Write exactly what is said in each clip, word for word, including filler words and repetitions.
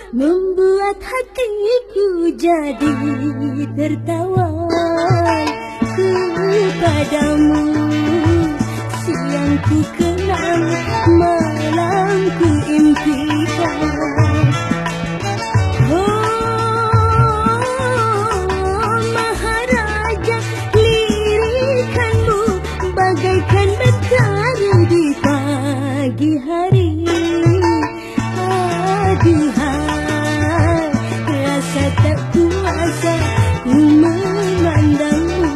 membuat hatiku jadi tertawan kepadamu. Siang ku kenang, malam ku impikan. Oh, Maharaja, lirikanmu bagaikan mentari di pagi hari. Aduhai, rasa tak kuasa ku memandangmu.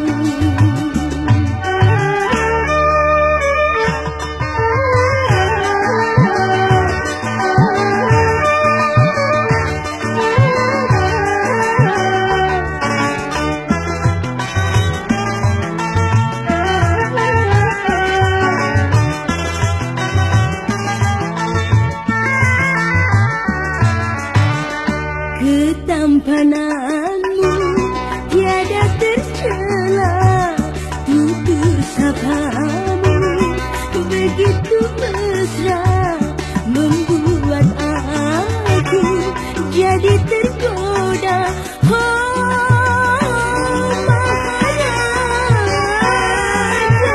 Ketampananmu tiada tercela, tutur sapamu begitu mesra, membuat aku jadi tergoda. Oh, Maharaja,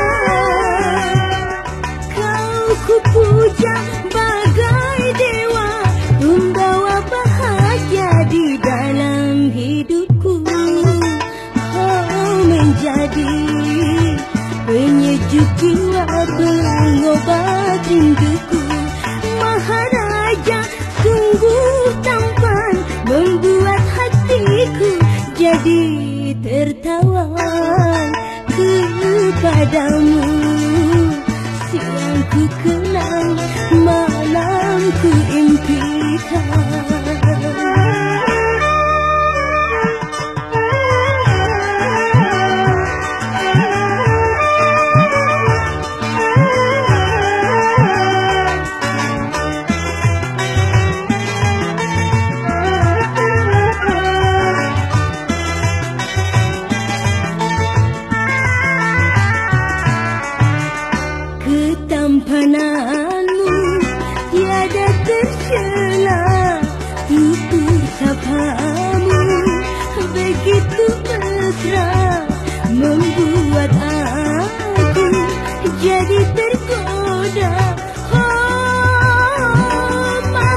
kau ku puja bagai dewa, membawa bahagia di dalam hidupku. Kau menjadi penyejuk jiwa, pengobat rinduku. Maharaja, sungguh tampan, membuat hatiku jadi tertawan kepadamu. Siang ku kenang, malam ku impikan. Ketampananmu tiada tercela, tutur sapamu begitu mesra, membuat aku jadi tergoda. Oh,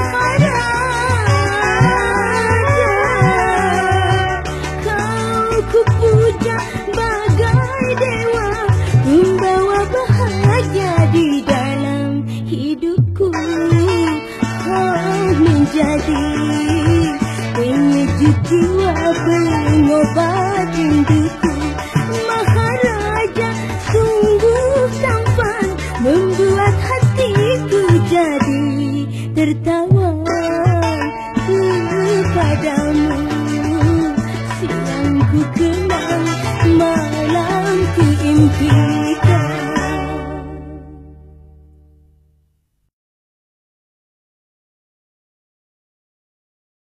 Maharaja, kau ku puja bagai dewa, membawa bahagia di dalam hidupku. Kau menjadi penyejuk jiwa, pengobat rinduku. Maharaja, sungguh tampan, membuat hatiku jadi tertawan kepadamu. Siang ku kenang, malam ku impikan.